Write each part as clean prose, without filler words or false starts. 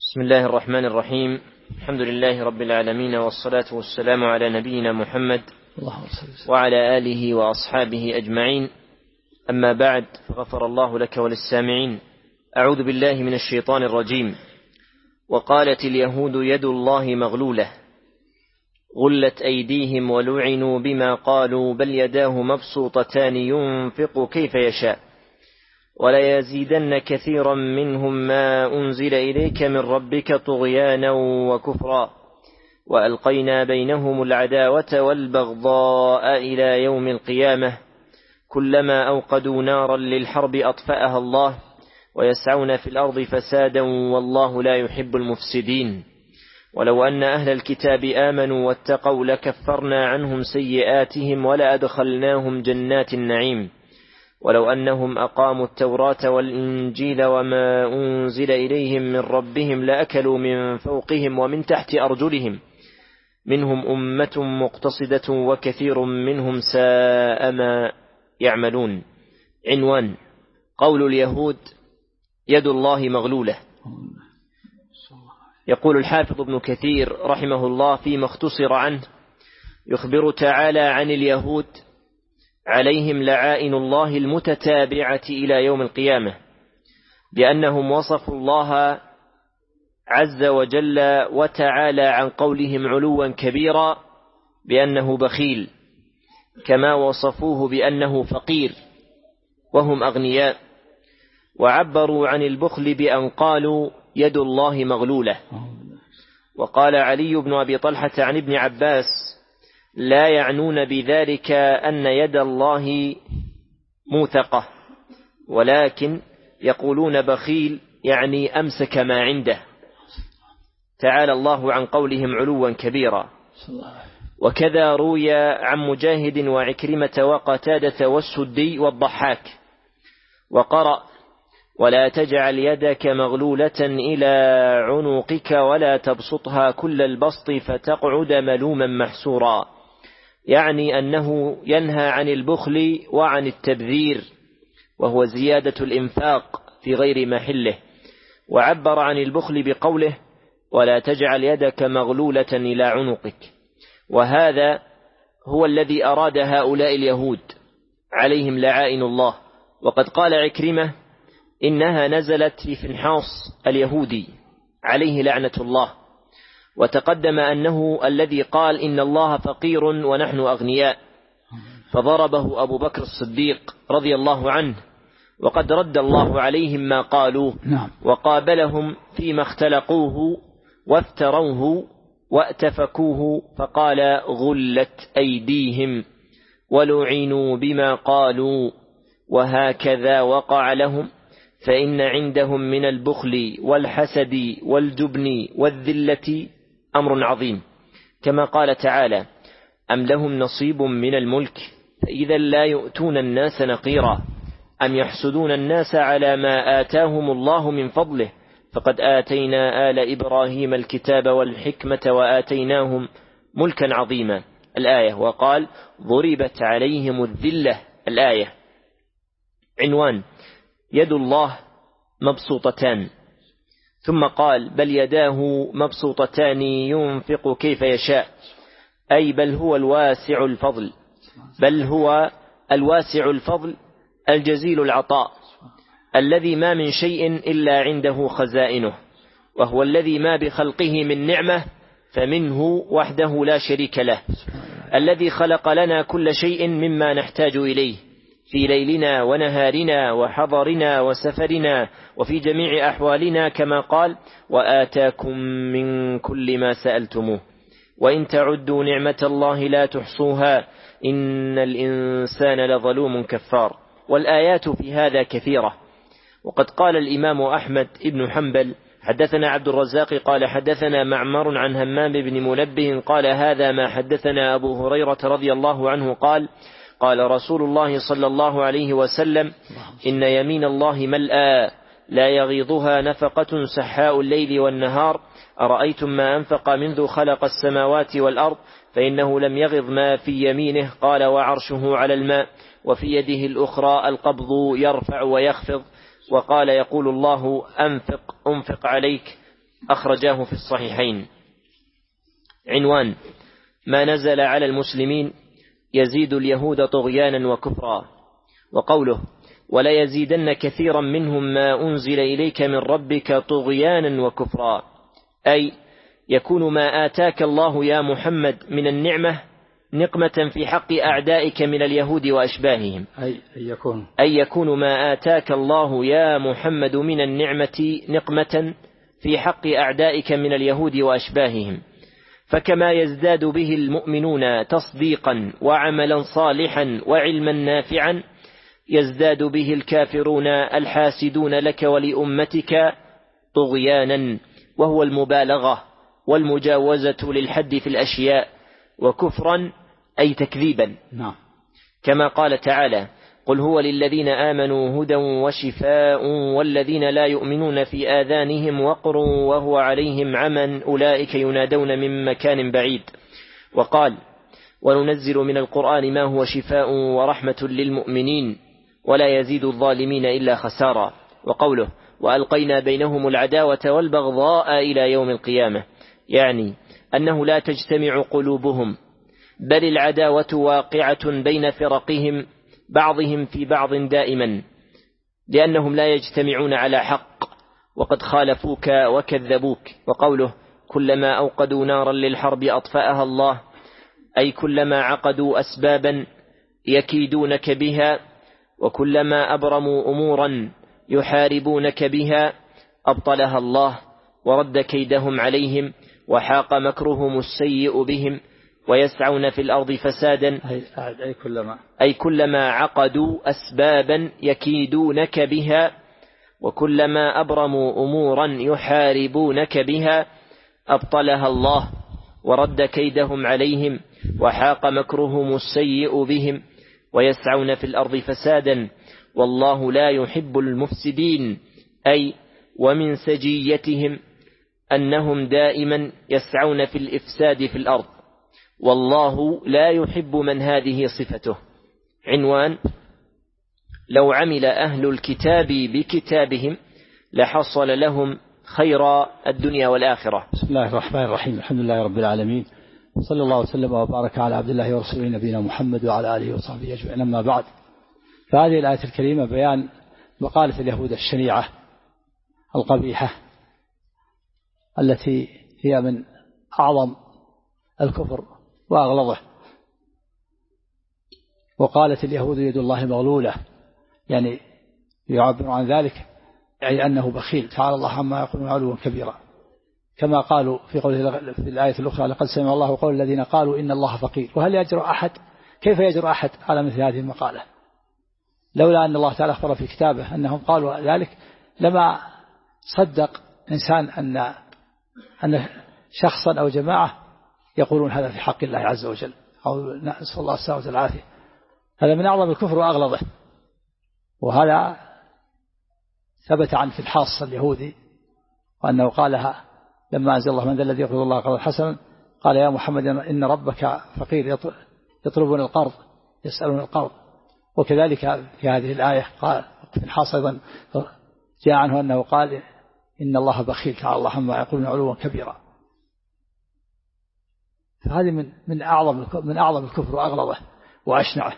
بسم الله الرحمن الرحيم. الحمد لله رب العالمين، والصلاة والسلام على نبينا محمد وعلى آله وأصحابه أجمعين. أما بعد، فغفر الله لك وللسامعين. أعوذ بالله من الشيطان الرجيم. وقالت اليهود يد الله مغلولة غلت أيديهم ولعنوا بما قالوا بل يداه مبسوطتان ينفق كيف يشاء وليزيدن كثيرا منهم ما أنزل إليك من ربك طغيانا وكفرا وألقينا بينهم العداوة والبغضاء إلى يوم القيامة كلما أوقدوا نارا للحرب أطفأها الله ويسعون في الأرض فسادا والله لا يحب المفسدين. ولو أن أهل الكتاب آمنوا واتقوا لكفرنا عنهم سيئاتهم ولأدخلناهم جنات النعيم ولو أنهم أقاموا التوراة والإنجيل وما أنزل إليهم من ربهم لأكلوا من فوقهم ومن تحت أرجلهم منهم أمة مقتصدة وكثير منهم ساء ما يعملون. عنوان: قول اليهود يد الله مغلولة. يقول الحافظ ابن كثير رحمه الله فيما اختصر عنه: يخبر تعالى عن اليهود عليهم لعائن الله المتتابعة إلى يوم القيامة بأنهم وصفوا الله عز وجل وتعالى عن قولهم علوا كبيرا بأنه بخيل، كما وصفوه بأنه فقير وهم أغنياء، وعبروا عن البخل بأن قالوا يد الله مغلولة. وقال علي بن أبي طلحة عن ابن عباس: لا يعنون بذلك أن يد الله موثقة، ولكن يقولون بخيل يعني أمسك ما عنده. تعالى الله عن قولهم علوا كبيرا. وكذا روي عن مجاهد وعكرمة وقتادة والسدي والضحاك. وقرأ: ولا تجعل يدك مغلولة إلى عنقك ولا تبسطها كل البسط فتقعد ملوما محسورا، يعني أنه ينهى عن البخل وعن التبذير، وهو زيادة الإنفاق في غير محله. وعبر عن البخل بقوله: ولا تجعل يدك مغلولة إلى عنقك. وهذا هو الذي أراد هؤلاء اليهود عليهم لعائن الله. وقد قال عكرمة: إنها نزلت في فنحاص اليهودي عليه لعنة الله. وتقدم أنه الذي قال إن الله فقير ونحن أغنياء، فضربه أبو بكر الصديق رضي الله عنه، وقد رد الله عليهم ما قالوا وقابلهم فيما اختلقوه وافتروه واتفكوه، فقال: غلت أيديهم ولعنوا بما قالوا. وهكذا وقع لهم، فإن عندهم من البخل والحسد والجبن والذلة أمر عظيم، كما قال تعالى: أم لهم نصيب من الملك فإذا لا يؤتون الناس نقيرا أم يحسدون الناس على ما آتاهم الله من فضله فقد آتينا آل إبراهيم الكتاب والحكمة وآتيناهم ملكا عظيما. الآية. وقال: ضربت عليهم الذلة. الآية. عنوان: يد الله مبسوطتان. ثم قال: بل يداه مبسوطتان ينفق كيف يشاء، أي بل هو الواسع الفضل، بل هو الواسع الفضل الجزيل العطاء، الذي ما من شيء إلا عنده خزائنه، وهو الذي ما بخلقه من نعمة فمنه وحده لا شريك له، الذي خلق لنا كل شيء مما نحتاج إليه في ليلنا ونهارنا وحضرنا وسفرنا وفي جميع أحوالنا، كما قال: وآتاكم من كل ما سألتموه وإن تعدوا نعمة الله لا تحصوها إن الإنسان لظلوم كفار. والآيات في هذا كثيرة. وقد قال الإمام أحمد بن حنبل: حدثنا عبد الرزاق قال حدثنا معمر عن همام بن منبه قال هذا ما حدثنا أبو هريرة رضي الله عنه قال: قال رسول الله صلى الله عليه وسلم: إن يمين الله ملأى لا يغيضها نفقة سحاء الليل والنهار، أرأيتم ما أنفق منذ خلق السماوات والأرض فإنه لم يغض ما في يمينه. قال: وعرشه على الماء وفي يده الأخرى القبض يرفع ويخفض. وقال: يقول الله: أنفق عليك أخرجاه في الصحيحين. عنوان: ما نزل على المسلمين يزيد اليهود طغيانا وكفرا. وقوله: ولا يزيدن كثيرا منهم ما أنزل إليك من ربك طغيانا وكفرا، أي يكون ما آتاك الله يا محمد من النعمة نقمة في حق أعدائك من اليهود وأشباههم، أي يكون ما آتاك الله يا محمد من النعمة نقمة في حق أعدائك من اليهود وأشباههم، فكما يزداد به المؤمنون تصديقا وعملا صالحا وعلما نافعا يزداد به الكافرون الحاسدون لك ولأمتك طغيانا، وهو المبالغة والمجاوزة للحد في الأشياء، وكفرا أي تكذيبا. كما قال تعالى: قل هو للذين آمنوا هدى وشفاء والذين لا يؤمنون في آذانهم وقر وهو عليهم عمى أولئك ينادون من مكان بعيد. وقال: وننزل من القرآن ما هو شفاء ورحمة للمؤمنين ولا يزيد الظالمين إلا خسارا. وقوله: وألقينا بينهم العداوة والبغضاء إلى يوم القيامة، يعني أنه لا تجتمع قلوبهم، بل العداوة واقعة بين فرقهم بعضهم في بعض دائما، لأنهم لا يجتمعون على حق وقد خالفوك وكذبوك. وقوله: كلما أوقدوا نارا للحرب أطفأها الله، أي كلما عقدوا أسبابا يكيدونك بها وكلما أبرموا أمورا يحاربونك بها أبطلها الله ورد كيدهم عليهم وحاق مكرهم السيء بهم ويسعون في الأرض فسادا، أي كلما عقدوا أسبابا يكيدونك بها وكلما أبرموا أمورا يحاربونك بها أبطلها الله ورد كيدهم عليهم وحاق مكرهم السيء بهم ويسعون في الأرض فسادا، والله لا يحب المفسدين، أي ومن سجيتهم أنهم دائما يسعون في الإفساد في الأرض، والله لا يحب من هذه صفته. عنوان: لو عمل أهل الكتاب بكتابهم لحصل لهم خير الدنيا والآخرة. بسم الله الرحمن الرحيم، الحمد لله رب العالمين، صلى الله وسلم وبارك على عبد الله ورسوله نبينا محمد وعلى آله وصحبه أجمعين. أما بعد، فهذه الآية الكريمة بيان مقالة اليهود الشنيعة القبيحة التي هي من أعظم الكفر وأغلظه. وقالت اليهود يد الله مغلولة، يعني يعبر عن ذلك أي أنه بخيل، تعالى الله عما يقولون علوا كبيرا، كما قالوا في قوله في الآية الأخرى: لقد سمع الله قول الذين قالوا إن الله فقير. وهل يجرؤ أحد، كيف يجرؤ أحد على مثل هذه المقالة؟ لولا أن الله تعالى أخبر في كتابه أنهم قالوا ذلك لما صدق إنسان أن شخصا أو جماعة يقولون هذا في حق الله عز وجل، أو نسأل الله السلامة والعافية. هذا من أعظم الكفر وأغلظه، وهذا ثبت عن فلحاص اليهودي وأنه قالها لما أنزل الله: من ذا الذي يقرض الله قرضا حسنا، قال: يا محمد إن ربك فقير يطلبون القرض يسألون القرض. وكذلك في هذه الآية قال فلحاص أيضا جاء عنه أنه قال: إن الله بخيل، تعالى الله عما يقولون علوا كبيرا. فهذه من أعظم الكفر وأغلظه وأشنعه.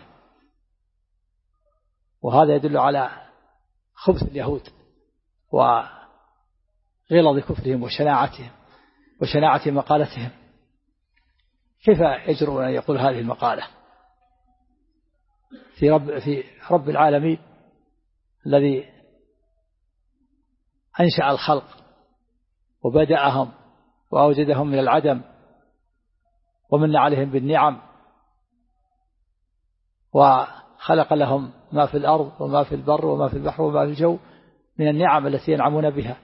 وهذا يدل على خبث اليهود وغلظ كفرهم وشناعة مقالتهم. كيف يجرؤون أن يقول هذه المقالة في رب العالمين الذي أنشأ الخلق وبدأهم وأوجدهم من العدم ومن عليهم بالنعم وخلق لهم ما في الأرض وما في البر وما في البحر وما في الجو من النعم التي ينعمون بها،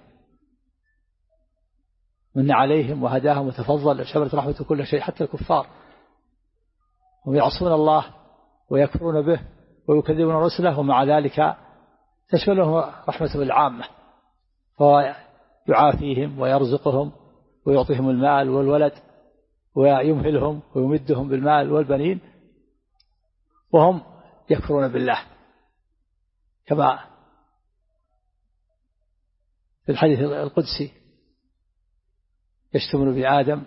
من عليهم وهداهم وتفضل وشملت رحمته كل شيء حتى الكفار، ويعصون الله ويكفرون به ويكذبون رسله، ومع ذلك تشملهم رحمته العامة، فهو يعافيهم ويرزقهم ويعطيهم المال والولد ويمهلهم ويمدهم بالمال والبنين، وهم يكفرون بالله، كما في الحديث القدسي: يشتمون بآدم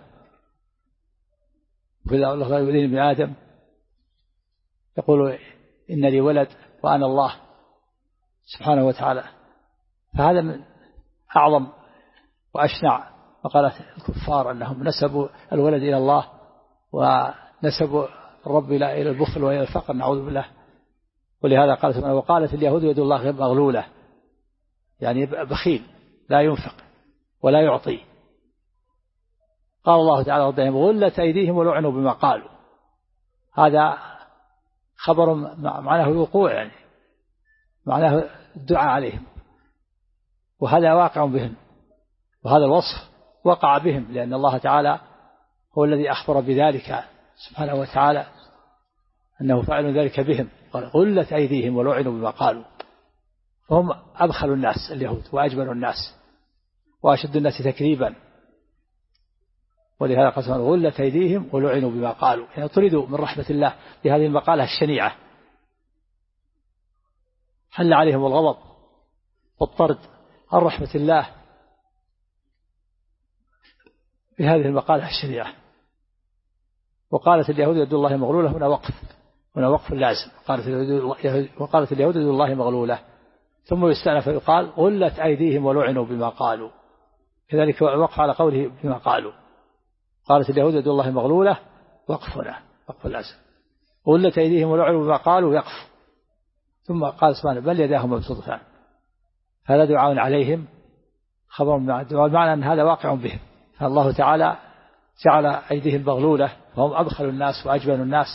وإذا يؤذين بآدم يقول إن لي ولد وأنا الله سبحانه وتعالى. فهذا من أعظم وأشنع مقالات الكفار أنهم نسبوا الولد إلى الله ونسبوا الرب إلى البخل وإلى الفقر، نعوذ بالله. ولهذا وقالت اليهود يد الله مغلولة، يعني بخيل لا ينفق ولا يعطي. قال الله تعالى ردهم غلت أيديهم ولعنوا بما قالوا. هذا خبر معناه الوقوع، يعني معناه الدعاء عليهم، وهذا واقع بهم، وهذا الوصف وقع بهم، لأن الله تعالى هو الذي أخبر بذلك سبحانه وتعالى أنه فعل ذلك بهم. قال غلت أيديهم ولعنوا بما قالوا. فهم أبخل الناس اليهود وأجبن الناس وأشد الناس تكذيبا، ولهذا قال غلت أيديهم ولعنوا بما قالوا، يعني طردوا من رحمة الله بهذه المقالة الشنيعة، حل عليهم الغضب والطرد عن رحمة الله بهذه المقالة الشنيعة. وقالت اليهود يد الله مغلولة، هنا وقف لازم. وقالت اليهود يد الله مغلولة، ثم يستأنف فيقال غلت أيديهم ولعنوا بما قالوا، كذلك وقف على قوله بما قالوا. قالت اليهود يد الله مغلولة، وقف لازم. غلت أيديهم ولعنوا بما قالوا يقف. ثم قال سبحانه بل يداه مبسوطتان. هذا دعاء عليهم، خبر مع الدعاء، المعنى أن هذا واقع بهم. فالله تعالى جعل أيديهم مغلولة، فهم أبخل الناس وأجبن الناس،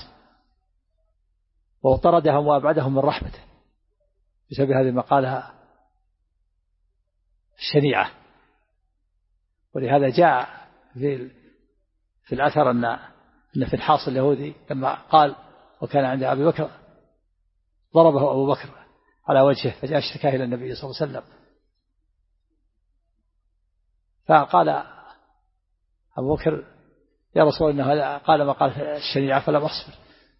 وطردهم وأبعدهم من رحمته بسبب هذه المقالة الشنيعة. ولهذا جاء في الأثر أن في الحاص اليهودي لما قال وكان عند أبي بكر ضربه أبو بكر على وجهه، فجاء اشتكاه إلى النبي صلى الله عليه وسلم، فقال أبو بكر يا رسول الله إنه قال ما قال الشريعة فلم أصبر.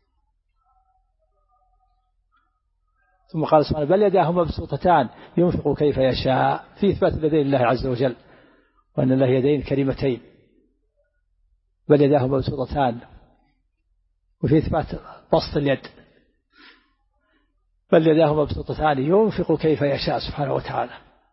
ثم قال سبحانه بل يداه مبسوطتان ينفق كيف يشاء، في إثبات اليدين لله عز وجل، وأن الله يدين كريمتين، بل يداه مبسوطتان، وفي إثبات بسط اليد، بل يداه مبسوطتان ينفق كيف يشاء سبحانه وتعالى.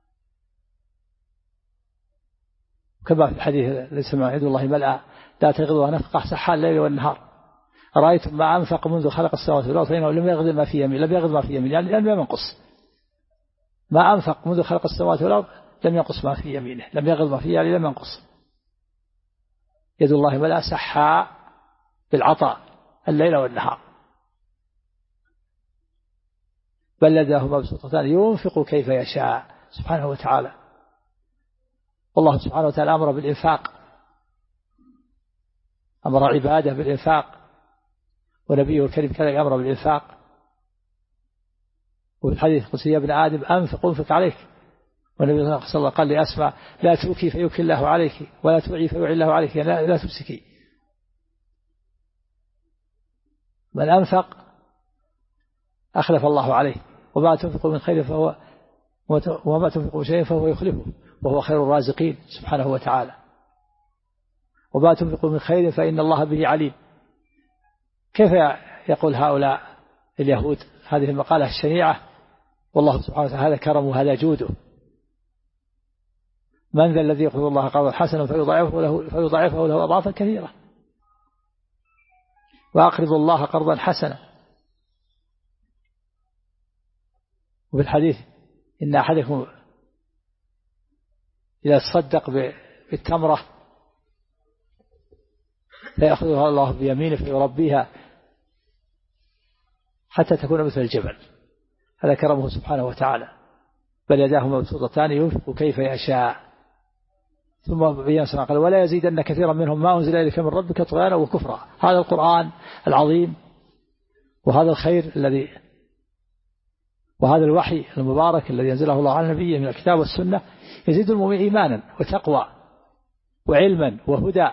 كما في الحديث ليس مع يد الله ملأ لا تغضها نفقة سحال الليل والنهار، رأيتم ما أنفق منذ خلق السماوات والأرض فإنه لم يغض ما في يمين، يعني لم ينقص ما أنفق منذ خلق السماوات والأرض، لم ينقص ما في يمينه، لم يغض ما فيه يعني لم ينقص. يد الله ملأ سحاء بالعطاء الليل والنهار. بل يداه مبسوطتان ينفق كيف يشاء سبحانه وتعالى. والله سبحانه وتعالى أمر بالإنفاق، أمر عباده بالإنفاق، ونبيه الكريم كذلك أمر بالإنفاق. وفي الحديث قال يا ابن آدم أنفق عليك، والنبي صلى الله عليه وسلم قال لأسماء لا توكي فيوكي الله عليك، ولا توعي فيوعي الله عليك، يعني لا تمسكي. من أنفق أخلف الله عليه، وما تنفق من خير وما تنفق من شيء فهو يخلفه، وهو خير الرازقين سبحانه وتعالى. وما تنفق من خير فإن الله به عليم. كيف يقول هؤلاء اليهود هذه المقالة الشنيعة والله سبحانه وتعالى هذا كرمه وهذا جوده؟ من ذا الذي يقول الله قرضا حسنا فيضاعفه له أضعافا كثيرة؟ وأقرض الله قرضا حسنا. وفي الحديث إن أحدكم إذا تصدق بالتمرة فيأخذها الله بيمينه فيربيها حتى تكون مثل الجبل. هذا كرمه سبحانه وتعالى. بل يداه مبسوطتان ينفق كيف يشاء. ثم بيان سبحانه قال ولا يزيدن كثيرا منهم ما أنزل إليك من ربك طغيانا وكفرا. هذا القرآن العظيم وهذا الخير الذي وهذا الوحي المبارك الذي ينزله الله على نبيه من الكتاب والسنة يزيد المؤمن إيمانا وتقوى وعلما وهدى.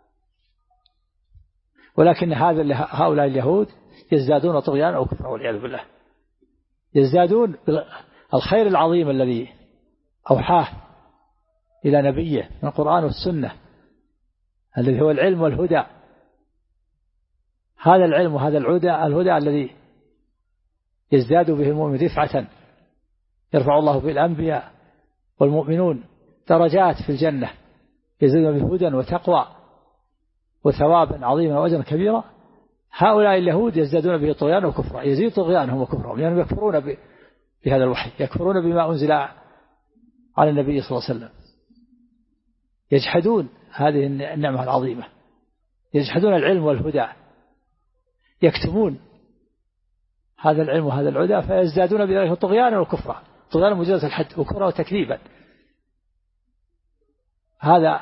ولكن هؤلاء اليهود يزدادون طغيانا وكفرا والعياذ بالله، يزدادون الخير العظيم الذي أوحاه إلى نبيه من القرآن والسنة الذي هو العلم والهدى. هذا العلم وهذا الهدى الذي يزداد به المؤمن رفعة، يرفع الله به الأنبياء والمؤمنون درجات في الجنة، يزدادون به هدى وتقوى وثوابا عظيما وأجرا كبيرا. هؤلاء اليهود يزدادون به طغيانا وكفرا، يزيد طغيانهم وكفرهم، لأنهم يكفرون بهذا الوحي، يكفرون بما أنزل على النبي صلى الله عليه وسلم، يجحدون هذه النعمة العظيمة، يجحدون العلم والهدى، يكتمون هذا العلم وهذا الهدى، فيزدادون بذلك طغيانا وكفرا، طغيانا مجاوزة الحد وكفرا وتكذيبا. هذا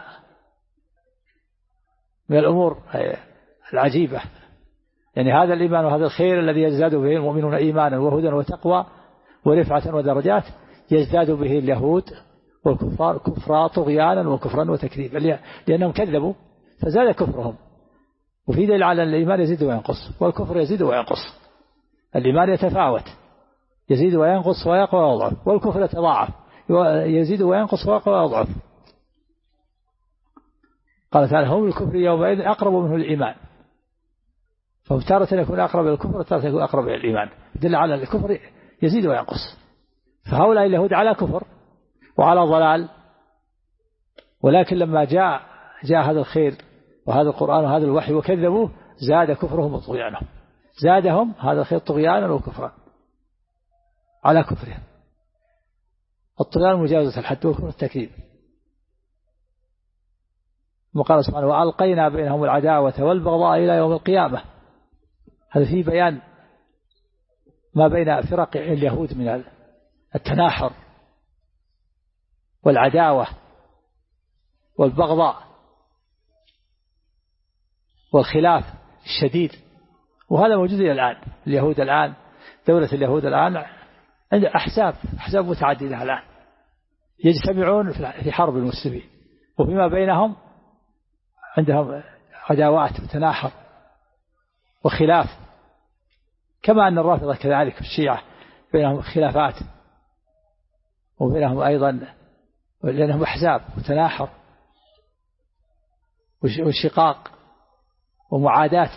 من الأمور العجيبة. يعني هذا الإيمان وهذا الخير الذي يزداد به المؤمنون إيمانا وهدى وتقوى ورفعة ودرجات، يزداد به اليهود والكفار كفرا طغيانا وكفرا وتكذيبا، لأنهم كذبوا فزاد كفرهم. وفي دليل على الإيمان يزيد وينقص والكفر يزيد وينقص. الإيمان يتفاوت، يزيد وينقص ويقوى ويضعف، والكفر يتضاعف، يزيد وينقص ويقوى ويضعف. قال تعالى هم الكفر يومئذ أقرب منه الإيمان، فتارة يكون أقرب إلى الكفر وتارة يكون أقرب إلى الإيمان، دل على الكفر يزيد وينقص. فهؤلاء اليهود على كفر وعلى ضلال، ولكن لما جاء هذا الخير وهذا القرآن وهذا الوحي وكذبوه زاد كفرهم وطغيانهم، زادهم هذا الخير طغيانا وكفرا على كفرهم. الطغيان مجاوزة الحد والكفر التكذيب. وقال سبحانه وألقينا بينهم العداوة والبغضاء إلى يوم القيامة. هذا فيه بيان ما بين فرق اليهود من التناحر والعداوة والبغضاء والخلاف الشديد، وهذا موجود إلى الآن. اليهود الآن، دولة اليهود الآن عند أحزاب متعددة الآن يجتمعون في حرب المسلمين، وفيما بينهم عندهم عداوات وتناحر وخلاف، كما أن الرافضة كذلك الشيعة بينهم خلافات، وبينهم أيضا لأنهم أحزاب وتناحر وشقاق ومعاداة،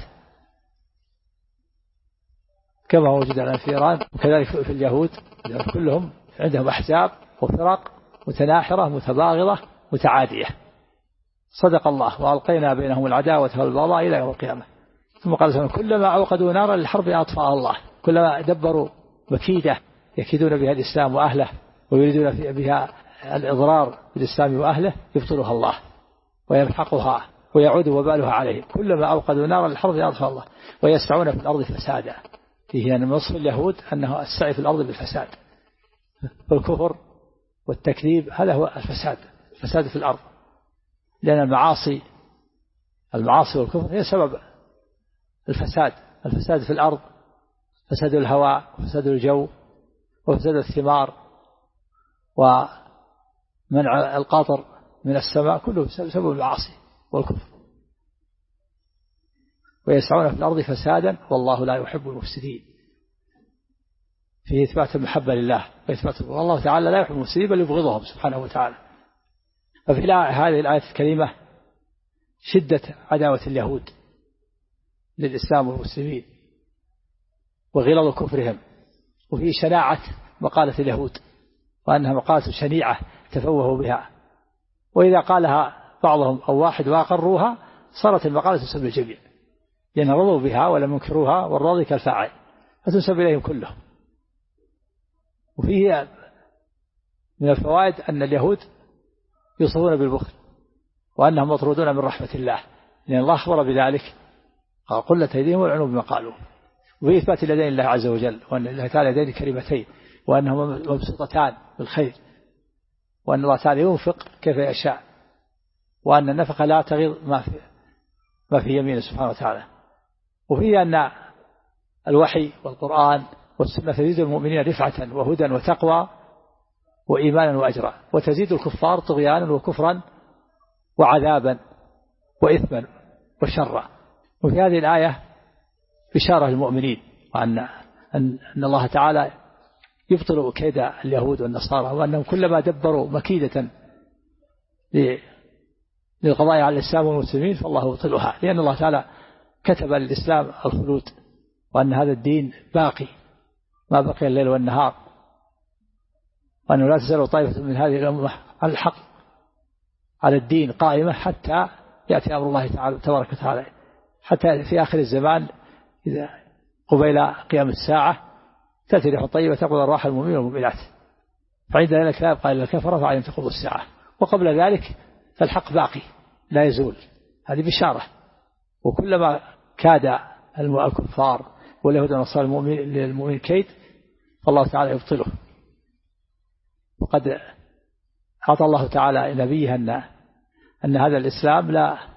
كما موجود الآن في إيران. وكذلك في اليهود كلهم عندهم أحزاب وفرق متناحرة متباغضة متعادية. صدق الله وألقينا بينهم العداوة والبغضاء إلى يوم القيامة. ثم قال سبحانه كلما أوقدوا نارا للحرب أطفأها الله. كلما دبروا مكيدة يكيدون بها الإسلام وأهله ويريدون بها الإضرار بالإسلام وأهله يبطلها الله ويمحقها ويعود وبالها عليهم. كلما أوقدوا نارا للحرب أطفأها الله ويسعون في الأرض فسادا. فيه أن وصف اليهود أنه السعي في الأرض بالفساد، والكفر والتكذيب هذا هو الفساد في الأرض، لأن المعاصي والكفر هي سبب الفساد في الأرض، فساد الهواء وفساد الجو وفساد الثمار ومنع القطر من السماء، كله بسبب المعاصي والكفر. ويسعون في الأرض فسادا والله لا يحب المفسدين. فيه إثبات المحبة لله وإثبات والله تعالى لا يحب المفسدين بل يبغضهم سبحانه وتعالى. ففي هذه الآية الكريمة شدة عداوة اليهود للإسلام والمسلمين وغلظ كفرهم، وفي شناعة مقالة اليهود وأنها مقالة شنيعة تفوهوا بها، وإذا قالها بعضهم أو واحد وأقروها صارت المقالة تنسب للجميع، لأن رضوا بها ولم ينكروها والراضي كالفاعل فتنسب إليهم كلهم. وفيه من الفوائد أن اليهود يوصفون بالبخل وأنهم مطرودون من رحمة الله، لأن الله أخبر بذلك قال قلت أيديهم والعنوا بما قالوا. وفي إثبات اليدين الله عز وجل، وأن الله تعالى يدين كريمتين وأنهما مبسوطتان بالخير، وأن الله تعالى ينفق كيف يشاء، وأن النفقة لا تغيظ ما في يمينه سبحانه وتعالى. وفيه أن الوحي والقرآن والسنة تزيد المؤمنين رفعة وهدى وتقوى وإيمانا وأجرا، وتزيد الكفار طغيانا وكفرا وعذابا وإثما وشرا. وفي هذه الآية بشارة للمؤمنين وأن الله تعالى يبطل كيد اليهود والنصارى، وأنهم كلما دبروا مكيدة للقضاء على الإسلام والمسلمين فالله يبطلها، لأن الله تعالى كتب للإسلام الخلود، وأن هذا الدين باقي ما بقي الليل والنهار، وأنه لا تزال طائفة من هذه الأمة على الحق على الدين قائمة حتى يأتي أمر الله تعالى تبارك وتعالى، حتى في آخر الزمان إذا قبيل قيام الساعة تأتي ريح طيبة تقبض أرواح المؤمنين والمؤمنات، فعند ذلك لا يبقى إلا الكفرة فعليهم تقوم الساعة، وقبل ذلك فالحق باقي لا يزول. هذه بشارة. وكلما كاد الكفار واليهود والنصارى للمؤمن كيد فالله تعالى يبطله. وقد أعطى الله تعالى نبيه أن هذا الإسلام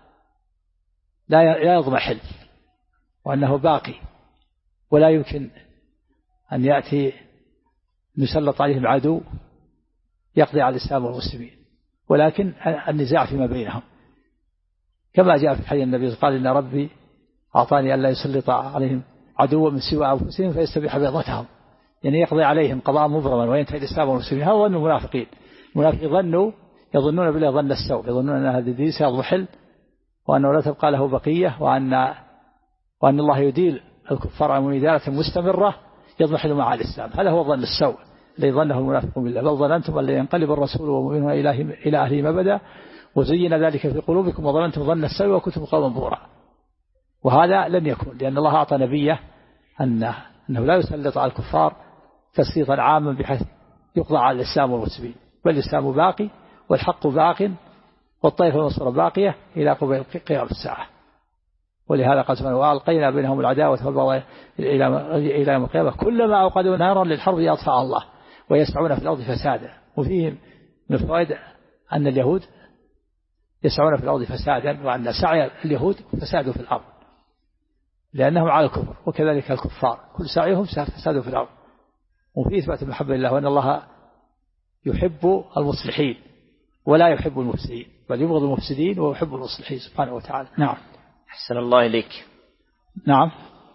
لا يضمحل، وأنه باقي، ولا يمكن أن يأتي نسلط عليهم عدو يقضي على الإسلام والمسلمين، ولكن النزاع فيما بينهم، كما جاء في حديث النبي قال إن ربي أعطاني ألا يسلط عليهم عدوا من سوى أنفسهم فيستبيح بيضتهم، يعني يقضي عليهم قضاء مبرما وينتهي الإسلام والمسلمين. هذا ظن المنافقين. المنافقين يظنون بالله ظن السوء، يظنون أن هذا الدين سيضمحل وأنه لا تبقى له بقية، وأن الله يديل الكفار عن إدالة مستمرة يضمحل مع الإسلام. هذا هو ظن السوء الذي ظنه المنافقون بالله. بل ظننتم أن ينقلب الرسول والمؤمنون إلى أهلهم أبدا وزين ذلك في قلوبكم وظننتم ظن السوء وكنتم قوما بورا. وهذا لن يكون، لأن الله أعطى نبيه أنه لا يسلط على الكفار تسليطا عاما بحيث يقضى على الإسلام والمسلمين، بل الإسلام باقي والحق باق والطائفة المنصورة باقية إلى قبيل قيام الساعة. ولهذا قال سبحانه وألقينا بينهم العداوة والبغضاء إلى يوم القيامة كلما أوقدوا نارا للحرب يطفأها الله ويسعون في الأرض فسادا. وفيه من الفوائد أن اليهود يسعون في الأرض فسادا، وأن سعي اليهود فساد في الأرض لأنهم على الكفر، وكذلك الكفار كل سعيهم فساد في الأرض. وفيه إثبات المحبة لله، وأن الله يحب المصلحين ولا يحب المفسدين، بل يبغض المفسدين ويحب المصلحين سبحانه وتعالى. نعم. أحسن الله إليك. نعم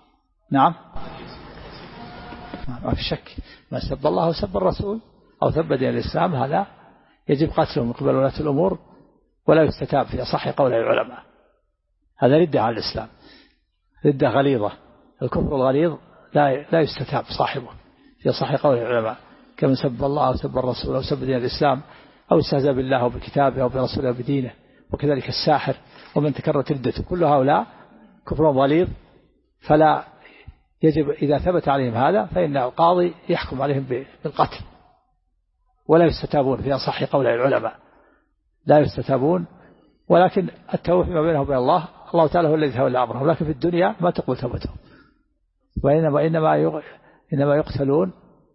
ما في شك، ما سب الله وسب الرسول أو سب دين الإسلام هذا يجب قتله من قبل ولاة الأمور، ولا يستتاب في أصح قول العلماء. هذا ردة على الإسلام، ردة غليظة. الكفر الغليظ لا يستتاب صاحبه في أصح قول العلماء، كمن سب الله أو سب الرسول أو سب دين الإسلام أو استهزأ بالله أو بكتابه أو برسوله أو بدينه، وكذلك الساحر ومن تكررت ردته. كل هؤلاء كفر غليظ، فلا يجب إذا ثبت عليهم هذا فإن القاضي يحكم عليهم بالقتل، ولا يستتابون في أصح قول العلماء، لا يستتابون. ولكن التوبة فيما بينهم وبين الله تعالى هو الذي تولى أمرهم، لكن في الدنيا ما تقبل توبتهم، وإنما يقتلون،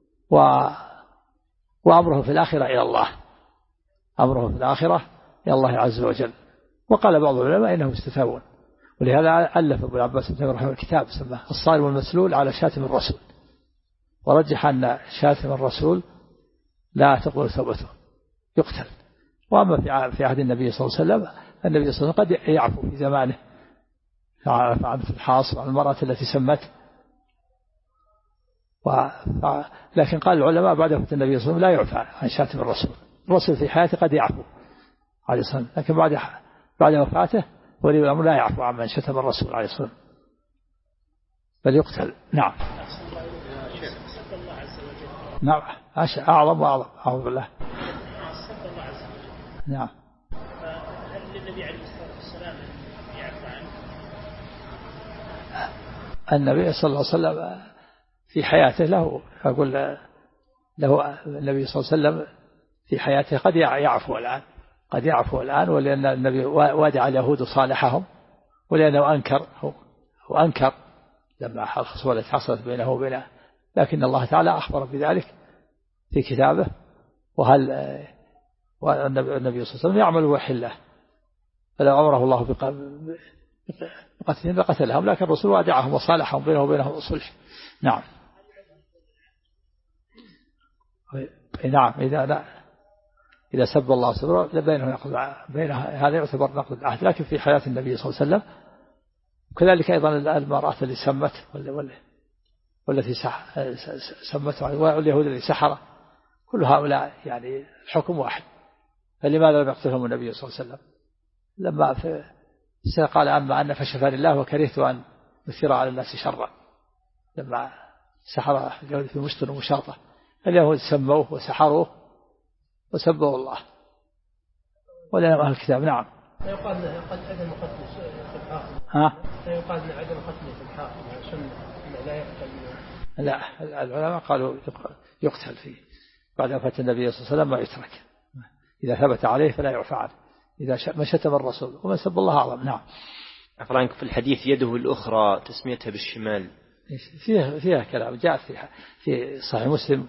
وأمره في الآخرة إلى الله، أمره في الآخرة إلى الله عز وجل. وقال بعض العلماء إنهم يستتابون، ولهذا ألف أبو العباس بن رحمه الكتاب سماه الصارم والمسلول على شاتم الرسول، ورجح أن شاتم الرسول لا تقبل توبته يقتل. وأما في عهد النبي صلى الله عليه وسلم، النبي صلى الله عليه وسلم قد يعفو في زمانه عن الحاص وعن المرأة التي سمت، لكن قال العلماء بعد وفاة النبي صلى الله عليه وسلم لا يعفى عن شاتم الرسول في حياته قد يعفو عليه الصلاة والسلام، لكن بعد وفاته ولي الأمر لا يعفو عمن شتم الرسول عليه الصلاة والسلام بل يقتل. نعم. نعم أعظم وأعظم. أعوذ بالله. نعم. هل للنبي عليه الصلاة والسلام يعفو عنه؟ النبي صلى الله عليه وسلم في حياته له النبي صلى الله عليه وسلم في حياته قد يعفو الآن، ولأن النبي وادع اليهود صالحهم، ولأنه أنكر لما الخصومة التي حصلت بينه وبينه، لكن الله تعالى أخبر بذلك في كتابه. والنبي صلى الله عليه وسلم يعمل بوحي الله، فلو أمره الله بقتلهم لقتلهم، لكن الرسول وادعهم وصالحهم بينه وبينهم صلح. نعم. نعم. إذا سب الله سبحانه بينه هذا يعتبر نقض العهد، لكن في حياة النبي صلى الله عليه وسلم. وكذلك أيضا المرأة اللي سمت والتي سمت، واليهود اللي سحر، كل هؤلاء يعني الحكم واحد، فلماذا لم يقتلهم النبي صلى الله عليه وسلم؟ لما قال أما أن فشفاني الله وكرهت أن يثير على الناس شرا، لما سحر في مشط ومشاطة اليهود سموه وسحروه وسبوا الله ولا أهل الكتاب. نعم. لا يقال عدم قتله في الحاكم. لا يقال عدم قتله في الحاكم سنة لا يقتل. لا، العلماء قالوا يقتل فيه بعد وفاة النبي صلى الله عليه وسلم ما يترك، إذا ثبت عليه فلا يعفى عنه، إذا ما شتم الرسول ومن سب الله أعظم. نعم. أفرانك في الحديث يده الأخرى تسميتها بالشمال فيها كلام جاء في صحيح مسلم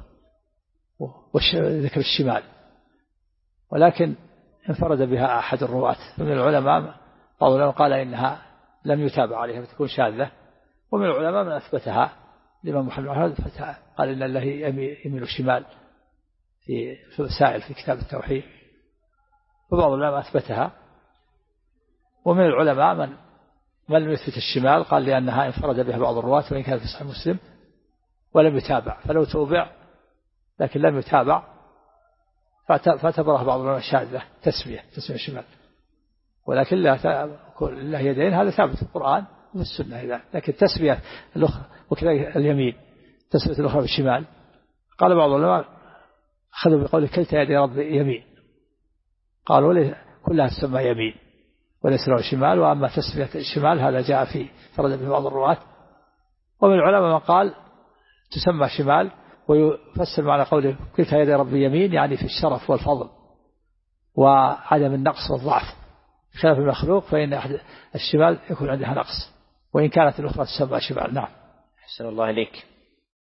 وذكر الشمال، ولكن انفرد بها أحد الرواة من العلماء، قال إنها لم يتابع عليها فتكون شاذة، ومن العلماء من أثبتها الإمام محمد قال إن الله يمين الشمال في مسائل في كتاب التوحيد، وبعض العلماء أثبتها، ومن العلماء من لم يثبت الشمال قال لأنها انفرد بها بعض الرواة وإن كان في صحيح مسلم ولم يتابع، فلو توبع لكن لم يتابع فاعتبرها بعض العلماء شاذة تسمية الشمال، ولكن الله يدين هذا ثابت في القرآن وفي السنة، لكن تسمية الأخرى وكذلك اليمين تسمية الأخرى بالشمال قال بعض العلماء أخذوا بقول كلتا يدي رب يمين، قالوا كلها تسمى يمين وليس له شمال، وأما تسمية الشمال هذا جاء في فرد به بعض الرواة، ومن العلماء من قال تسمى شمال ويفسر معنى قوله كلتا يدي رب يمين يعني في الشرف والفضل وعدم النقص والضعف، خلاف المخلوق فإن الشمال يكون عندها نقص وإن كانت الأخرى تسمى شمال. نعم. أحسن الله إليك.